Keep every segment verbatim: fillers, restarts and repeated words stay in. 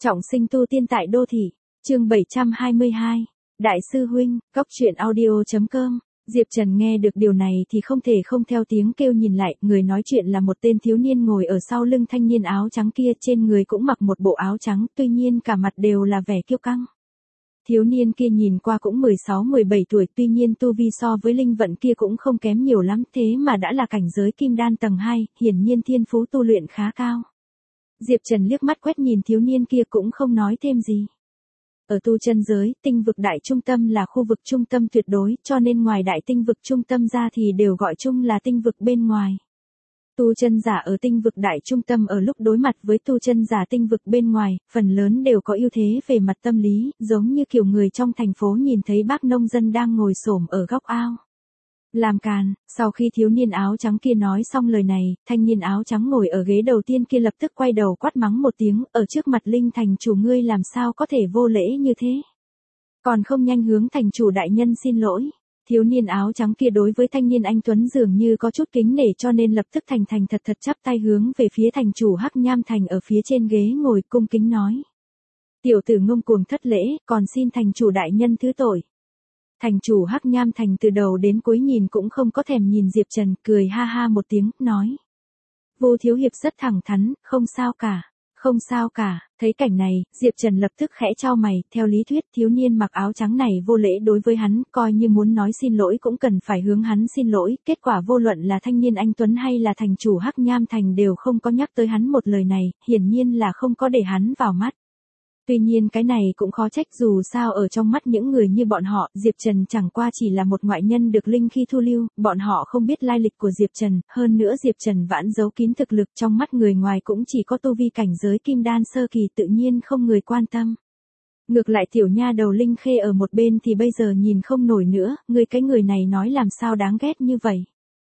Trọng sinh tu tiên tại đô thị, chương bảy trăm hai mươi hai, Đại sư huynh, góc truyện audio.com. Diệp Trần nghe được điều này thì không thể không theo tiếng kêu nhìn lại, người nói chuyện là một tên thiếu niên ngồi ở sau lưng thanh niên áo trắng kia, trên người cũng mặc một bộ áo trắng, tuy nhiên cả mặt đều là vẻ kiêu căng. Thiếu niên kia nhìn qua cũng mười sáu mười bảy tuổi, tuy nhiên tu vi so với linh vận kia cũng không kém nhiều lắm, thế mà đã là cảnh giới kim đan tầng hai, hiển nhiên thiên phú tu luyện khá cao. Diệp Trần liếc mắt quét nhìn thiếu niên kia cũng không nói thêm gì. Ở tu chân giới, tinh vực đại trung tâm là khu vực trung tâm tuyệt đối, cho nên ngoài đại tinh vực trung tâm ra thì đều gọi chung là tinh vực bên ngoài. Tu chân giả ở tinh vực đại trung tâm ở lúc đối mặt với tu chân giả tinh vực bên ngoài, phần lớn đều có ưu thế về mặt tâm lý, giống như kiểu người trong thành phố nhìn thấy bác nông dân đang ngồi xổm ở góc ao. Làm càn. Sau khi thiếu niên áo trắng kia nói xong lời này, thanh niên áo trắng ngồi ở ghế đầu tiên kia lập tức quay đầu quát mắng một tiếng, ở trước mặt Linh thành chủ ngươi làm sao có thể vô lễ như thế. Còn không nhanh hướng thành chủ đại nhân xin lỗi. Thiếu niên áo trắng kia đối với thanh niên anh Tuấn dường như có chút kính nể cho nên lập tức thành thành thật thật chắp tay hướng về phía thành chủ Hắc Nham Thành ở phía trên ghế ngồi cung kính nói. Tiểu tử ngông cuồng thất lễ, còn xin thành chủ đại nhân thứ tội. Thành chủ Hắc Nham Thành từ đầu đến cuối nhìn cũng không có thèm nhìn Diệp Trần, cười ha ha một tiếng, nói. Vô thiếu hiệp rất thẳng thắn, không sao cả, không sao cả. Thấy cảnh này, Diệp Trần lập tức khẽ chau mày, theo lý thuyết thiếu niên mặc áo trắng này vô lễ đối với hắn, coi như muốn nói xin lỗi cũng cần phải hướng hắn xin lỗi, kết quả vô luận là thanh niên anh Tuấn hay là thành chủ Hắc Nham Thành đều không có nhắc tới hắn một lời này, hiển nhiên là không có để hắn vào mắt. Tuy nhiên cái này cũng khó trách, dù sao ở trong mắt những người như bọn họ, Diệp Trần chẳng qua chỉ là một ngoại nhân được linh khi thu lưu, bọn họ không biết lai lịch của Diệp Trần, hơn nữa Diệp Trần vãn giấu kín thực lực trong mắt người ngoài cũng chỉ có tu vi cảnh giới kim đan sơ kỳ, tự nhiên không người quan tâm. Ngược lại tiểu nha đầu Linh Khê ở một bên thì bây giờ nhìn không nổi nữa, người cái người này nói làm sao đáng ghét như vậy.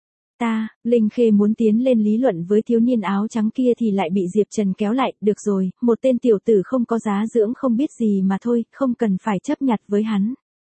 Ta, Linh Khê muốn tiến lên lý luận với thiếu niên áo trắng kia thì lại bị Diệp Trần kéo lại, được rồi, một tên tiểu tử không có giá dưỡng không biết gì mà thôi, không cần phải chấp nhặt với hắn.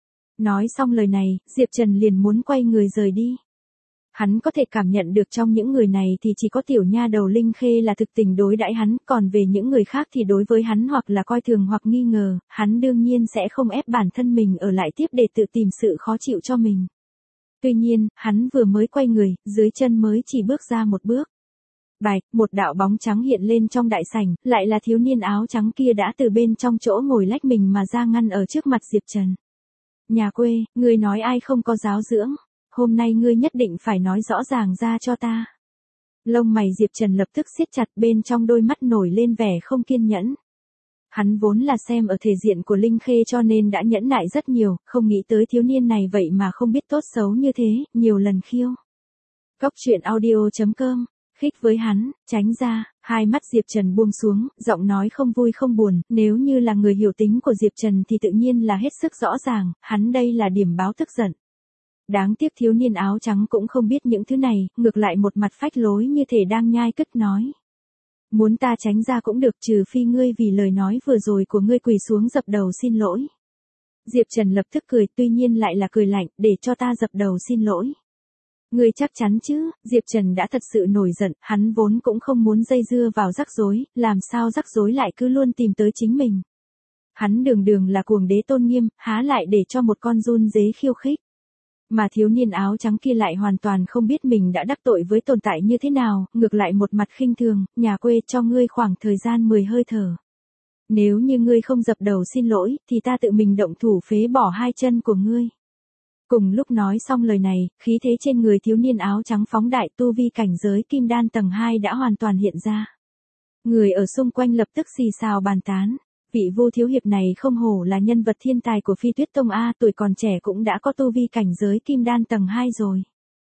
Nói xong lời này, Diệp Trần liền muốn quay người rời đi. Hắn có thể cảm nhận được trong những người này thì chỉ có tiểu nha đầu Linh Khê là thực tình đối đãi hắn, còn về những người khác thì đối với hắn hoặc là coi thường hoặc nghi ngờ, hắn đương nhiên sẽ không ép bản thân mình ở lại tiếp để tự tìm sự khó chịu cho mình. Tuy nhiên, hắn vừa mới quay người, dưới chân mới chỉ bước ra một bước. Bạch, một đạo bóng trắng hiện lên trong đại sảnh, lại là thiếu niên áo trắng kia đã từ bên trong chỗ ngồi lách mình mà ra ngăn ở trước mặt Diệp Trần. Nhà quê, ngươi nói ai không có giáo dưỡng, hôm nay ngươi nhất định phải nói rõ ràng ra cho ta. Lông mày Diệp Trần lập tức siết chặt, bên trong đôi mắt nổi lên vẻ không kiên nhẫn. Hắn vốn là xem ở thể diện của Linh Khê cho nên đã nhẫn nại rất nhiều, không nghĩ tới thiếu niên này vậy mà không biết tốt xấu như thế, nhiều lần khiêu. Góc truyện audio.com, khích với hắn, tránh ra, hai mắt Diệp Trần buông xuống, giọng nói không vui không buồn, nếu như là người hiểu tính của Diệp Trần thì tự nhiên là hết sức rõ ràng, hắn đây là điểm báo tức giận. Đáng tiếc thiếu niên áo trắng cũng không biết những thứ này, ngược lại một mặt phách lối như thể đang nhai cứt nói. Muốn ta tránh ra cũng được, trừ phi ngươi vì lời nói vừa rồi của ngươi quỳ xuống dập đầu xin lỗi. Diệp Trần lập tức cười, tuy nhiên lại là cười lạnh, để cho ta dập đầu xin lỗi. Ngươi chắc chắn chứ? Diệp Trần đã thật sự nổi giận, hắn vốn cũng không muốn dây dưa vào rắc rối, làm sao rắc rối lại cứ luôn tìm tới chính mình. Hắn đường đường là cuồng đế tôn nghiêm, há lại để cho một con run dế khiêu khích. Mà thiếu niên áo trắng kia lại hoàn toàn không biết mình đã đắc tội với tồn tại như thế nào, ngược lại một mặt khinh thường, nhà quê cho ngươi khoảng thời gian mười hơi thở. Nếu như ngươi không dập đầu xin lỗi, thì ta tự mình động thủ phế bỏ hai chân của ngươi. Cùng lúc nói xong lời này, khí thế trên người thiếu niên áo trắng phóng đại, tu vi cảnh giới kim đan tầng hai đã hoàn toàn hiện ra. Người ở xung quanh lập tức xì xào bàn tán. Vị Vô thiếu hiệp này không hổ là nhân vật thiên tài của Phi Tuyết Tông a, tuổi còn trẻ cũng đã có tu vi cảnh giới kim đan tầng hai rồi.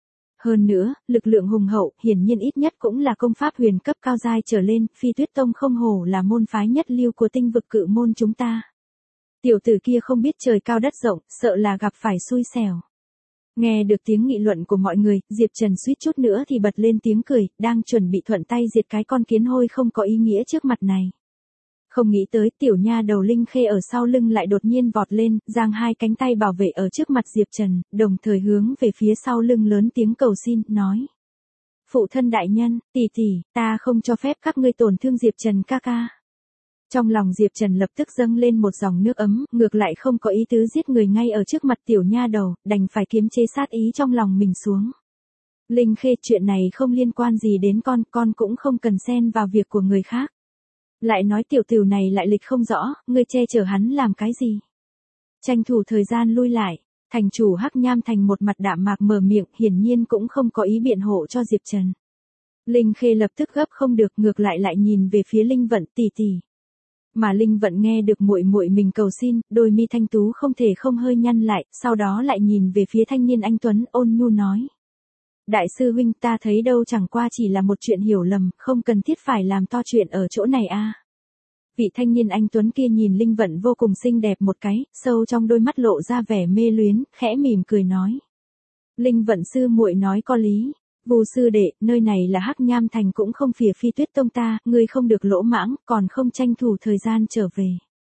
Hơn nữa, lực lượng hùng hậu, hiển nhiên ít nhất cũng là công pháp huyền cấp cao giai trở lên, Phi Tuyết Tông không hổ là môn phái nhất lưu của tinh vực cự môn chúng ta. Tiểu tử kia không biết trời cao đất rộng, sợ là gặp phải xui xẻo. Nghe được tiếng nghị luận của mọi người, Diệp Trần suýt chút nữa thì bật lên tiếng cười, đang chuẩn bị thuận tay diệt cái con kiến hôi không có ý nghĩa trước mặt này. Không nghĩ tới tiểu nha đầu Linh Khê ở sau lưng lại đột nhiên vọt lên, giang hai cánh tay bảo vệ ở trước mặt Diệp Trần, đồng thời hướng về phía sau lưng lớn tiếng cầu xin, nói. Phụ thân đại nhân, tỷ tỷ, ta không cho phép các ngươi tổn thương Diệp Trần ca ca. Trong lòng Diệp Trần lập tức dâng lên một dòng nước ấm, ngược lại không có ý tứ giết người ngay ở trước mặt tiểu nha đầu, đành phải kiềm chế sát ý trong lòng mình xuống. Linh Khê, chuyện này không liên quan gì đến con, con cũng không cần xen vào việc của người khác. Lại nói tiểu tử này lại lịch không rõ, ngươi che chở hắn làm cái gì? Tranh thủ thời gian lui lại, thành chủ Hắc Nham Thành một mặt đạm mạc mở miệng, hiển nhiên cũng không có ý biện hộ cho Diệp Trần. Linh Khê lập tức gấp không được, ngược lại lại nhìn về phía Linh Vận tỷ tỷ. Mà Linh Vận nghe được muội muội mình cầu xin, đôi mi thanh tú không thể không hơi nhăn lại, sau đó lại nhìn về phía thanh niên anh tuấn, ôn nhu nói: Đại sư huynh, ta thấy đâu chẳng qua chỉ là một chuyện hiểu lầm, không cần thiết phải làm to chuyện ở chỗ này a. Vị thanh niên anh tuấn kia nhìn Linh Vận vô cùng xinh đẹp một cái, sâu trong đôi mắt lộ ra vẻ mê luyến, khẽ mỉm cười nói: Linh Vận sư muội nói có lý. Vù sư đệ, nơi này là Hắc Nham Thành cũng không phìa Phi Tuyết Tông ta, ngươi không được lỗ mãng, còn không tranh thủ thời gian trở về.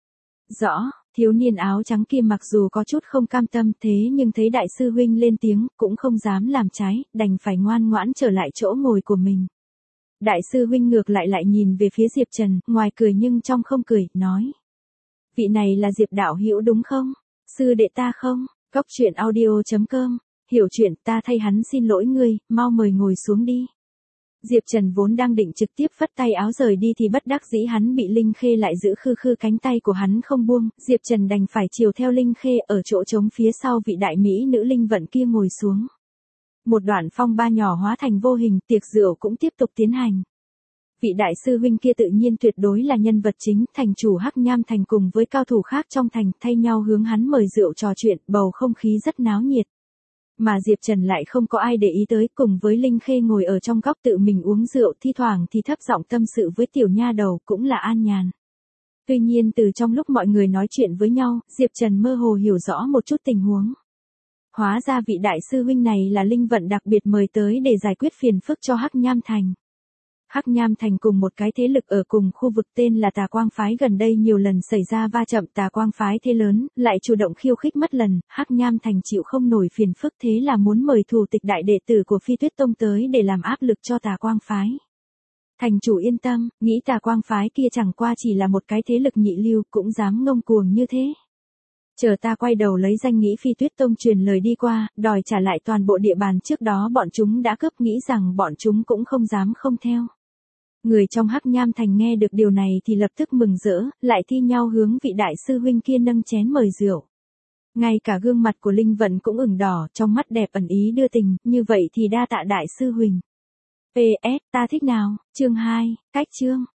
Rõ, thiếu niên áo trắng kia mặc dù có chút không cam tâm thế nhưng thấy đại sư huynh lên tiếng, cũng không dám làm trái, đành phải ngoan ngoãn trở lại chỗ ngồi của mình. Đại sư huynh ngược lại lại nhìn về phía Diệp Trần, ngoài cười nhưng trong không cười, nói: Vị này là Diệp đạo hữu đúng không? Sư đệ ta không? Cóc truyện audio chấm com. Hiểu chuyện, ta thay hắn xin lỗi ngươi, mau mời ngồi xuống đi. Diệp Trần vốn đang định trực tiếp phất tay áo rời đi thì bất đắc dĩ hắn bị Linh Khê lại giữ khư khư cánh tay của hắn không buông, Diệp Trần đành phải chiều theo Linh Khê ở chỗ trống phía sau vị đại mỹ nữ Linh Vận kia ngồi xuống. Một đoạn phong ba nhỏ hóa thành vô hình, tiệc rượu cũng tiếp tục tiến hành. Vị đại sư huynh kia tự nhiên tuyệt đối là nhân vật chính, thành chủ Hắc Nham Thành cùng với cao thủ khác trong thành thay nhau hướng hắn mời rượu trò chuyện, bầu không khí rất náo nhiệt. Mà Diệp Trần lại không có ai để ý tới, cùng với Linh Khê ngồi ở trong góc tự mình uống rượu, thi thoảng thì thấp giọng tâm sự với tiểu nha đầu, cũng là an nhàn. Tuy nhiên từ trong lúc mọi người nói chuyện với nhau, Diệp Trần mơ hồ hiểu rõ một chút tình huống. Hóa ra vị đại sư huynh này là Linh Vận đặc biệt mời tới để giải quyết phiền phức cho Hắc Nham Thành. Hắc Nham Thành cùng một cái thế lực ở cùng khu vực tên là Tà Quang Phái gần đây nhiều lần xảy ra va chạm, Tà Quang Phái thế lớn, lại chủ động khiêu khích mất lần, Hắc Nham Thành chịu không nổi phiền phức thế là muốn mời thủ tịch đại đệ tử của Phi Tuyết Tông tới để làm áp lực cho Tà Quang Phái. Thành chủ yên tâm, nghĩ Tà Quang Phái kia chẳng qua chỉ là một cái thế lực nhị lưu, cũng dám ngông cuồng như thế. Chờ ta quay đầu lấy danh nghĩa Phi Tuyết Tông truyền lời đi qua, đòi trả lại toàn bộ địa bàn trước đó bọn chúng đã cướp, nghĩ rằng bọn chúng cũng không dám không theo. Người trong Hắc Nham Thành nghe được điều này thì lập tức mừng rỡ, lại thi nhau hướng vị đại sư huynh kia nâng chén mời rượu. Ngay cả gương mặt của Linh Vận cũng ửng đỏ, trong mắt đẹp ẩn ý đưa tình, như vậy thì đa tạ đại sư huynh. pê ét, ta thích nào, chương hai, cách chương.